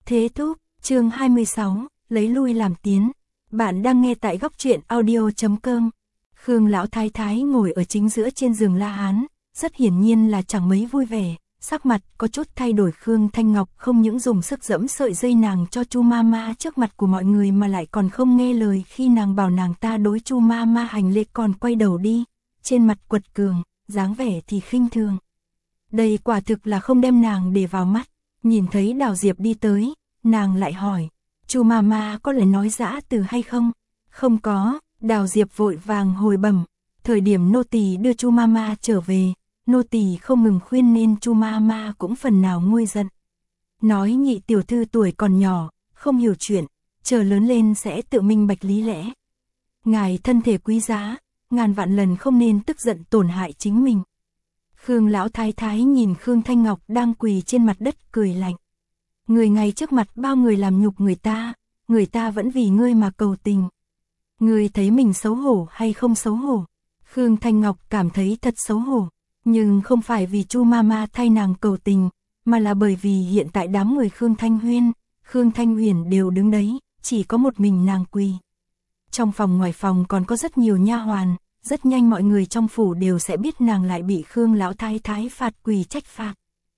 Thế thúc, chương 26, lấy lui làm tiến. Bạn đang nghe tại góc truyện audio.com. Khương lão thái thái ngồi ở chính giữa trên giường La Hán, rất hiển nhiên là chẳng mấy vui vẻ, sắc mặt có chút thay đổi. Khương Thanh Ngọc không những dùng sức giẫm sợi dây nàng cho Chu Mama trước mặt của mọi người mà lại còn không nghe lời khi nàng bảo nàng ta đối Chu Mama hành lễ, còn quay đầu đi, trên mặt quật cường, dáng vẻ thì khinh thường. Đây quả thực là không đem nàng để vào mắt. Nhìn thấy Đào Diệp đi tới, nàng lại hỏi, Chu Mama có lời nói dã từ hay không? Không có. Đào Diệp vội vàng hồi bẩm, thời điểm nô tỳ đưa Chu Mama trở về, nô tỳ không ngừng khuyên nên Chu Mama cũng phần nào nguôi giận. Nói nhị tiểu thư tuổi còn nhỏ, không hiểu chuyện, chờ lớn lên sẽ tự minh bạch lý lẽ. Ngài thân thể quý giá, ngàn vạn lần không nên tức giận tổn hại chính mình. Khương lão thái thái nhìn Khương Thanh Ngọc đang quỳ trên mặt đất cười lạnh. Người ngay trước mặt bao người làm nhục người ta vẫn vì ngươi mà cầu tình. Ngươi thấy mình xấu hổ hay không xấu hổ? Khương Thanh Ngọc cảm thấy thật xấu hổ, nhưng không phải vì Chu Mama thay nàng cầu tình, mà là bởi vì hiện tại đám người Khương Thanh Huyên, Khương Thanh Huyền đều đứng đấy, chỉ có một mình nàng quỳ. Trong phòng ngoài phòng còn có rất nhiều nha hoàn, rất nhanh mọi người trong phủ đều sẽ biết nàng lại bị Khương lão thái thái phạt quỳ trách phạt.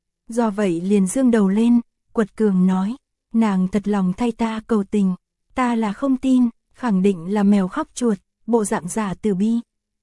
Do vậy liền dương đầu lên, quật cường nói, nàng thật lòng thay ta cầu tình, ta là không tin, khẳng định là mèo khóc chuột, bộ dạng giả từ bi.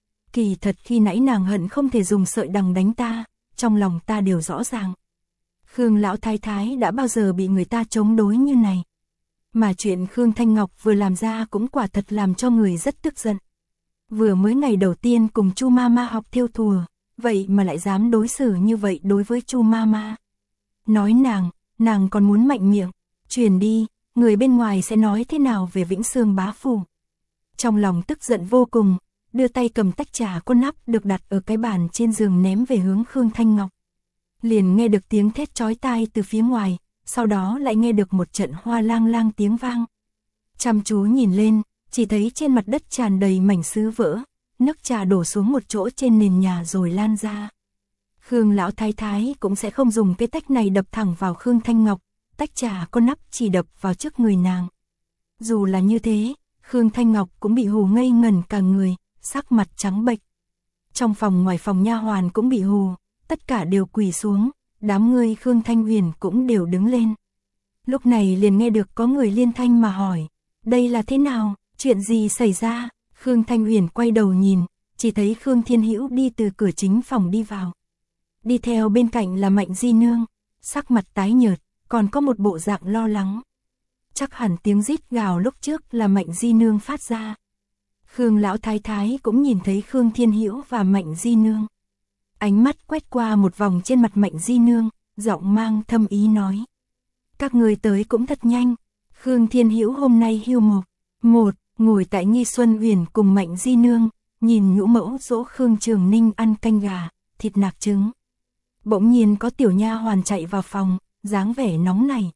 Kỳ thật khi nãy nàng hận không thể dùng sợi đằng đánh ta, trong lòng ta đều rõ ràng. Khương lão thái thái đã bao giờ bị người ta chống đối như này. Mà chuyện Khương Thanh Ngọc vừa làm ra cũng quả thật làm cho người rất tức giận. Vừa mới ngày đầu tiên cùng Chu Mama học thêu thùa, vậy mà lại dám đối xử như vậy đối với Chu Mama. Nói nàng còn muốn mạnh miệng, truyền đi, người bên ngoài sẽ nói thế nào về Vĩnh Sương bá phủ. Trong lòng tức giận vô cùng, đưa tay cầm tách trà có nắp được đặt ở cái bàn trên giường ném về hướng Khương Thanh Ngọc. Liền nghe được tiếng thét chói tai từ phía ngoài, sau đó lại nghe được một trận hoa lang lang tiếng vang. Chăm chú nhìn lên, chỉ thấy trên mặt đất tràn đầy mảnh sứ vỡ, nước trà đổ xuống một chỗ trên nền nhà rồi lan ra. Khương lão thái thái cũng sẽ không dùng cái tách này đập thẳng vào Khương Thanh Ngọc, tách trà có nắp chỉ đập vào trước người nàng. Dù là như thế, Khương Thanh Ngọc cũng bị hù ngây ngẩn cả người, sắc mặt trắng bệch. Trong phòng ngoài phòng nha hoàn cũng bị hù, tất cả đều quỳ xuống, đám người Khương Thanh Huyền cũng đều đứng lên. Lúc này liền nghe được có người liên thanh mà hỏi, đây là thế nào, chuyện gì xảy ra? Khương Thanh Huyền quay đầu nhìn, chỉ thấy Khương Thiên Hữu đi từ cửa chính phòng đi vào. Đi theo bên cạnh là Mạnh Di Nương, sắc mặt tái nhợt, còn có một bộ dạng lo lắng. Chắc hẳn tiếng rít gào lúc trước là Mạnh Di Nương phát ra. Khương lão thái thái cũng nhìn thấy Khương Thiên Hữu và Mạnh Di Nương. Ánh mắt quét qua một vòng trên mặt Mạnh Di Nương, giọng mang thâm ý nói. Các người tới cũng thật nhanh. Khương Thiên Hữu hôm nay hưu một, ngồi tại Nghi Xuân Huyền cùng Mạnh Di Nương, nhìn nhũ mẫu dỗ Khương Trường Ninh ăn canh gà, thịt nạc trứng. Bỗng nhiên có tiểu nha hoàn chạy vào phòng, dáng vẻ nóng này.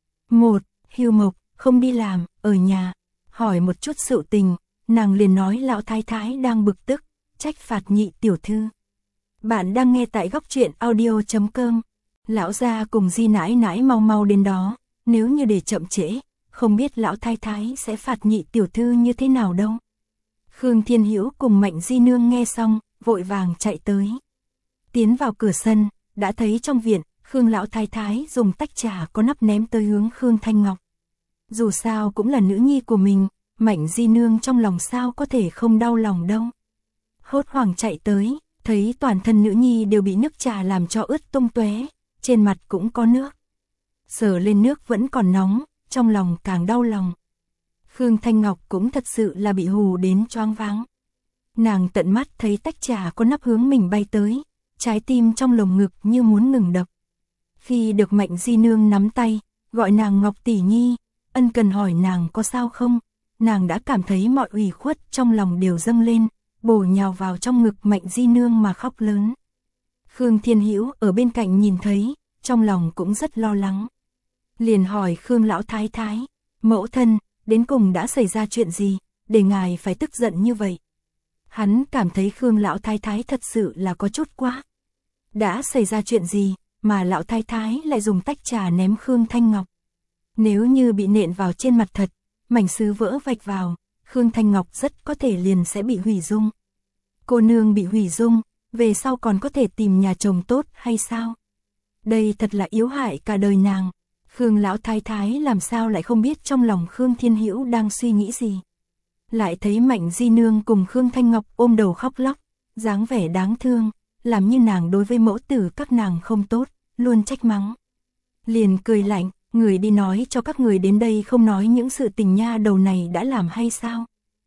Hưu Mộc, không đi làm, ở nhà. Hỏi một chút sự tình, nàng liền nói lão thái thái đang bực tức, trách phạt nhị tiểu thư. Bạn đang nghe tại góc truyện audio.com. Lão gia cùng Di nãi nãi mau mau đến đó, nếu như để chậm trễ, không biết lão thái thái sẽ phạt nhị tiểu thư như thế nào đâu. Khương Thiên Hữu cùng Mạnh Di Nương nghe xong, vội vàng chạy tới. Tiến vào cửa sân, đã thấy trong viện, Khương lão thái thái dùng tách trà có nắp ném tới hướng Khương Thanh Ngọc. Dù sao cũng là nữ nhi của mình, Mạnh Di Nương trong lòng sao có thể không đau lòng đâu. Hốt hoảng chạy tới, thấy toàn thân nữ nhi đều bị nước trà làm cho ướt tung tóe, trên mặt cũng có nước. Sờ lên nước vẫn còn nóng, trong lòng càng đau lòng. Khương Thanh Ngọc cũng thật sự là bị hù đến choáng váng. Nàng tận mắt thấy tách trà có nắp hướng mình bay tới, trái tim trong lồng ngực như muốn ngừng đập. Khi được Mạnh Di Nương nắm tay, gọi nàng Ngọc tỷ nhi, ân cần hỏi nàng có sao không, nàng đã cảm thấy mọi ủy khuất trong lòng đều dâng lên, bổ nhào vào trong ngực Mạnh Di Nương mà khóc lớn. Khương Thiên Hữu ở bên cạnh nhìn thấy, trong lòng cũng rất lo lắng. Liền hỏi Khương lão thái thái, mẫu thân, đến cùng đã xảy ra chuyện gì, để ngài phải tức giận như vậy? Hắn cảm thấy Khương lão thái thái thật sự là có chút quá. Đã xảy ra chuyện gì, mà lão thái thái lại dùng tách trà ném Khương Thanh Ngọc? Nếu như bị nện vào trên mặt thật, mảnh sứ vỡ vạch vào, Khương Thanh Ngọc rất có thể liền sẽ bị hủy dung. Cô nương bị hủy dung, về sau còn có thể tìm nhà chồng tốt hay sao? Đây thật là yếu hại cả đời nàng. Khương lão thái thái làm sao lại không biết trong lòng Khương Thiên Hữu đang suy nghĩ gì. Lại thấy Mạnh Di Nương cùng Khương Thanh Ngọc ôm đầu khóc lóc, dáng vẻ đáng thương, làm như nàng đối với mẫu tử các nàng không tốt, luôn trách mắng. Liền cười lạnh, người đi nói cho các người đến đây không nói những sự tình nha đầu này đã làm hay sao?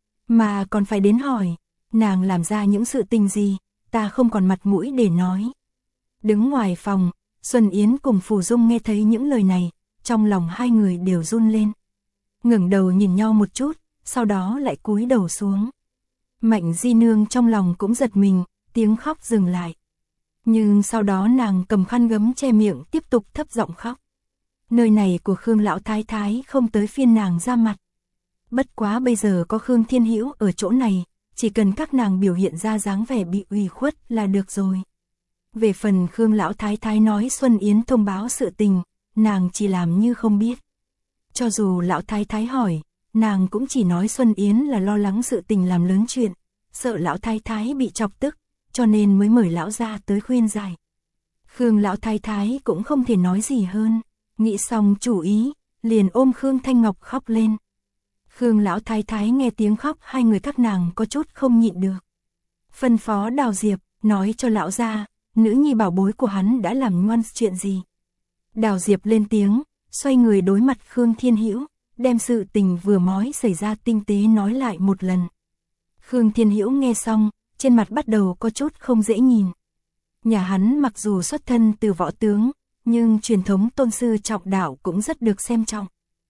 Mà còn phải đến hỏi, nàng làm ra những sự tình gì, ta không còn mặt mũi để nói. Đứng ngoài phòng, Xuân Yến cùng Phù Dung nghe thấy những lời này, trong lòng hai người đều run lên. Ngẩng đầu nhìn nhau một chút, sau đó lại cúi đầu xuống. Mạnh Di Nương trong lòng cũng giật mình, tiếng khóc dừng lại. Nhưng sau đó nàng cầm khăn gấm che miệng tiếp tục thấp giọng khóc. Nơi này của Khương lão thái thái không tới phiên nàng ra mặt. Bất quá bây giờ có Khương Thiên Hữu ở chỗ này, chỉ cần các nàng biểu hiện ra dáng vẻ bị ủy khuất là được rồi. Về phần Khương lão thái thái nói Xuân Yến thông báo sự tình, nàng chỉ làm như không biết. Cho dù lão thái thái hỏi, nàng cũng chỉ nói Xuân Yến là lo lắng sự tình làm lớn chuyện, sợ lão thái thái bị chọc tức, cho nên mới mời lão ra tới khuyên giải. Khương lão thái thái cũng không thể nói gì hơn, nghĩ xong chủ ý, liền ôm Khương Thanh Ngọc khóc lên. Khương lão thái thái nghe tiếng khóc hai người các nàng có chút không nhịn được. Phân phó Đào Diệp, nói cho lão gia, nữ nhi bảo bối của hắn đã làm ngoan chuyện gì. Đào Diệp lên tiếng, xoay người đối mặt Khương Thiên Hữu, đem sự tình vừa mới xảy ra tinh tế nói lại một lần. Khương Thiên Hữu nghe xong, trên mặt bắt đầu có chút không dễ nhìn. Nhà hắn mặc dù xuất thân từ võ tướng, nhưng truyền thống tôn sư trọng đạo cũng rất được xem trọng.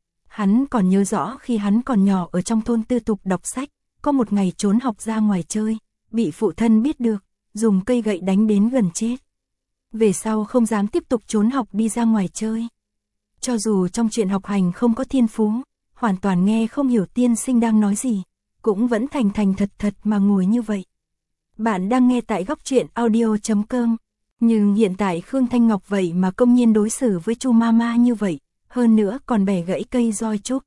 Hắn còn nhớ rõ khi hắn còn nhỏ ở trong thôn tư tục đọc sách, có một ngày trốn học ra ngoài chơi, bị phụ thân biết được, dùng cây gậy đánh đến gần chết. Về sau không dám tiếp tục trốn học đi ra ngoài chơi. Cho dù trong chuyện học hành không có thiên phú, hoàn toàn nghe không hiểu tiên sinh đang nói gì, cũng vẫn thành thành thật thật mà ngồi như vậy. Bạn đang nghe tại góc truyện audio.com. Nhưng hiện tại Khương Thanh Ngọc vậy mà công nhiên đối xử với Chu Mama như vậy, hơn nữa còn bẻ gãy cây roi trúc.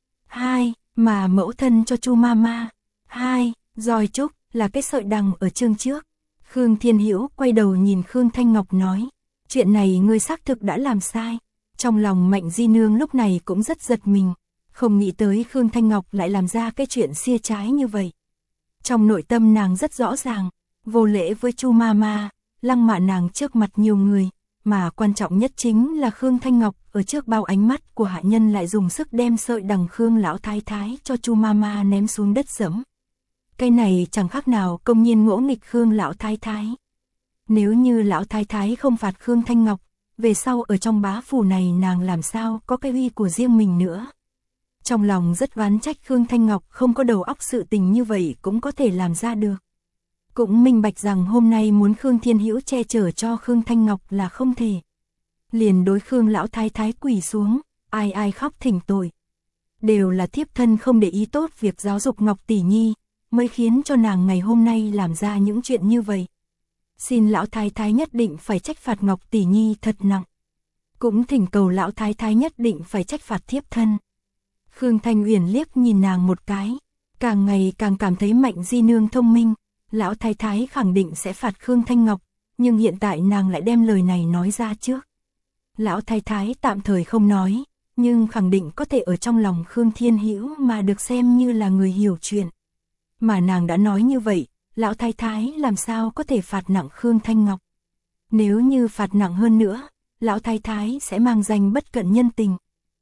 Mà mẫu thân cho Chu Mama. Roi trúc là cái sợi đằng ở chương trước. Khương Thiên Hữu quay đầu nhìn Khương Thanh Ngọc nói, chuyện này ngươi xác thực đã làm sai. Trong lòng Mạnh Di Nương lúc này cũng rất giật mình, không nghĩ tới Khương Thanh Ngọc lại làm ra cái chuyện xia trái như vậy. Trong nội tâm nàng rất rõ ràng, vô lễ với Chu Mama, lăng mạ nàng trước mặt nhiều người, mà quan trọng nhất chính là Khương Thanh Ngọc ở trước bao ánh mắt của hạ nhân lại dùng sức đem sợi đằng Khương lão thái thái cho Chu Mama ném xuống đất dẫm. Cái này chẳng khác nào công nhiên ngỗ nghịch Khương lão thái thái. Nếu như lão thái thái không phạt Khương Thanh Ngọc, về sau ở trong bá phủ này nàng làm sao có cái uy của riêng mình nữa. Trong lòng rất oán trách Khương Thanh Ngọc không có đầu óc sự tình như vậy cũng có thể làm ra được. Cũng minh bạch rằng hôm nay muốn Khương Thiên Hữu che chở cho Khương Thanh Ngọc là không thể. Liền đối Khương lão thái thái quỳ xuống, ai khóc thỉnh tội. Đều là thiếp thân không để ý tốt việc giáo dục Ngọc tỷ nhi, mới khiến cho nàng ngày hôm nay làm ra những chuyện như vậy. Xin lão thái thái nhất định phải trách phạt Ngọc tỷ nhi thật nặng. Cũng thỉnh cầu lão thái thái nhất định phải trách phạt thiếp thân. Khương Thanh Uyển liếc nhìn nàng một cái, càng ngày càng cảm thấy Mạnh Di Nương thông minh, lão thái thái khẳng định sẽ phạt Khương Thanh Ngọc, nhưng hiện tại nàng lại đem lời này nói ra trước. Lão thái thái tạm thời không nói, nhưng khẳng định có thể ở trong lòng Khương Thiên Hữu mà được xem như là người hiểu chuyện. Mà nàng đã nói như vậy, lão thái thái làm sao có thể phạt nặng Khương Thanh Ngọc. Nếu như phạt nặng hơn nữa, lão thái thái sẽ mang danh bất cận nhân tình.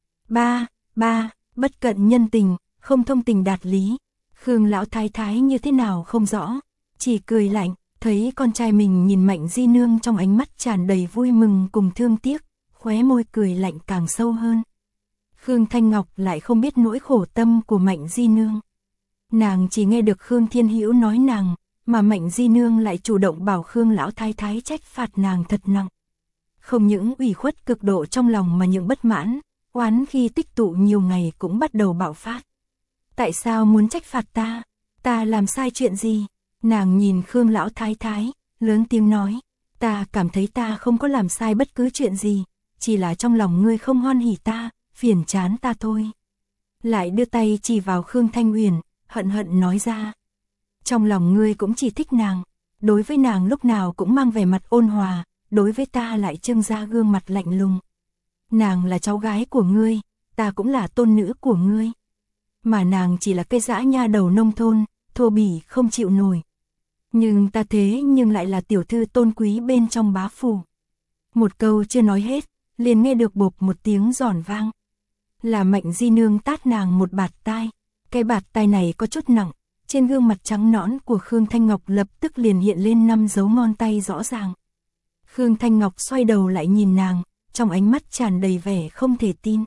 Bất cận nhân tình, không thông tình đạt lý. Khương lão thái thái như thế nào không rõ, chỉ cười lạnh, thấy con trai mình nhìn Mạnh Di Nương trong ánh mắt tràn đầy vui mừng cùng thương tiếc, khóe môi cười lạnh càng sâu hơn. Khương Thanh Ngọc lại không biết nỗi khổ tâm của Mạnh Di Nương. Nàng chỉ nghe được Khương Thiên Hữu nói nàng, mà Mạnh Di Nương lại chủ động bảo Khương lão thái thái trách phạt nàng thật nặng. Không những ủy khuất cực độ trong lòng mà những bất mãn, oán khi tích tụ nhiều ngày cũng bắt đầu bạo phát. Tại sao muốn trách phạt ta? Ta làm sai chuyện gì? Nàng nhìn Khương lão thái thái, lớn tiếng nói, ta cảm thấy ta không có làm sai bất cứ chuyện gì, chỉ là trong lòng ngươi không hoan hỉ ta, phiền chán ta thôi. Lại đưa tay chỉ vào Khương Thanh Huyền, hận hận nói ra. Trong lòng ngươi cũng chỉ thích nàng, đối với nàng lúc nào cũng mang vẻ mặt ôn hòa, đối với ta lại trưng ra gương mặt lạnh lùng. Nàng là cháu gái của ngươi, ta cũng là tôn nữ của ngươi. Mà nàng chỉ là cây dã nha đầu nông thôn, thô bỉ không chịu nổi. Nhưng ta thế nhưng lại là tiểu thư tôn quý bên trong bá phủ. Một câu chưa nói hết, liền nghe được bộp một tiếng giòn vang. Là Mạnh Di Nương tát nàng một bạt tai. Cái bạt tai này có chút nặng, trên gương mặt trắng nõn của Khương Thanh Ngọc lập tức liền hiện lên 5 dấu ngón tay rõ ràng. Khương Thanh Ngọc xoay đầu lại nhìn nàng, trong ánh mắt tràn đầy vẻ không thể tin.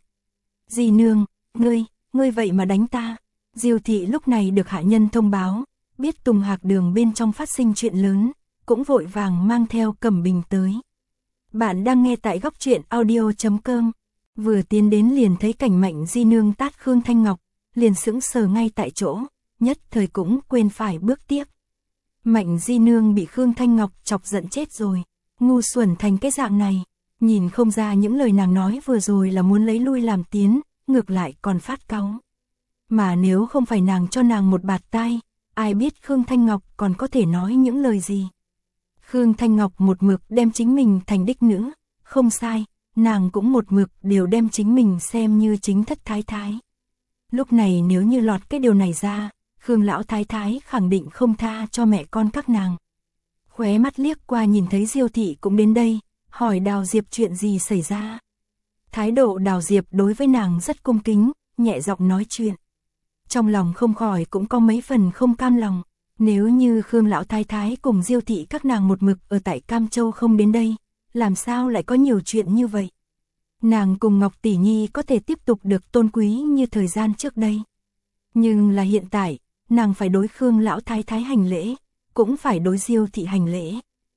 Di Nương, ngươi vậy mà đánh ta. Diêu thị lúc này được hạ nhân thông báo, biết Tùng Hạc Đường bên trong phát sinh chuyện lớn, cũng vội vàng mang theo Cẩm Bình tới. Bạn đang nghe tại góc truyện audio.com. Vừa tiến đến liền thấy cảnh Mạnh Di Nương tát Khương Thanh Ngọc, liền sững sờ ngay tại chỗ, nhất thời cũng quên phải bước tiếp. Mạnh Di Nương bị Khương Thanh Ngọc chọc giận chết rồi, ngu xuẩn thành cái dạng này, nhìn không ra những lời nàng nói vừa rồi là muốn lấy lui làm tiến, ngược lại còn phát cáu. Mà nếu không phải nàng cho nàng một bạt tai, ai biết Khương Thanh Ngọc còn có thể nói những lời gì. Khương Thanh Ngọc một mực đem chính mình thành đích nữ, không sai, nàng cũng một mực đều đem chính mình xem như chính thất thái thái. Lúc này nếu như lọt cái điều này ra, Khương lão thái thái khẳng định không tha cho mẹ con các nàng. Khóe mắt liếc qua nhìn thấy Diêu thị cũng đến đây, hỏi Đào Diệp chuyện gì xảy ra. Thái độ Đào Diệp đối với nàng rất cung kính, nhẹ giọng nói chuyện. Trong lòng không khỏi cũng có mấy phần không cam lòng, nếu như Khương lão thái thái cùng Diêu thị các nàng một mực ở tại Cam Châu không đến đây, làm sao lại có nhiều chuyện như vậy. Nàng cùng Ngọc Tỷ Nhi có thể tiếp tục được tôn quý như thời gian trước đây. Nhưng là hiện tại, nàng phải đối Khương lão thái thái hành lễ, cũng phải đối Diêu thị hành lễ.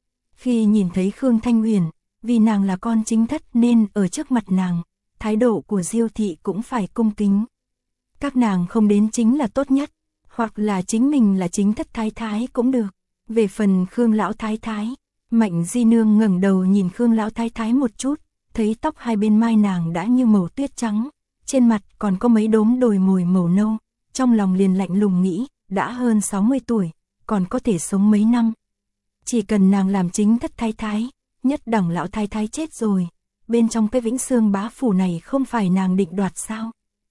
Khi nhìn thấy Khương Thanh Huyền, vì nàng là con chính thất nên ở trước mặt nàng, thái độ của Diêu thị cũng phải cung kính. Các nàng không đến chính là tốt nhất, hoặc là chính mình là chính thất thái thái cũng được. Về phần Khương lão thái thái, Mạnh Di Nương ngẩng đầu nhìn Khương lão thái thái một chút, thấy tóc hai bên mai nàng đã như màu tuyết trắng, trên mặt còn có mấy đốm đồi mồi màu nâu, trong lòng liền lạnh lùng nghĩ, đã hơn 60 tuổi, còn có thể sống mấy năm. Chỉ cần nàng làm chính thất thái thái, nhất đẳng lão thái thái chết rồi, bên trong cái Vĩnh Xương bá phủ này không phải nàng định đoạt sao?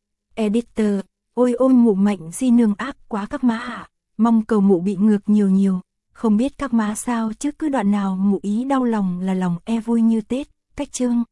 Editor, ôi mụ Mạnh Di Nương ác quá các má ạ, mong cầu mụ bị ngược nhiều, không biết các má sao chứ cứ đoạn nào mụ ý đau lòng là lòng vui như Tết, cách chương.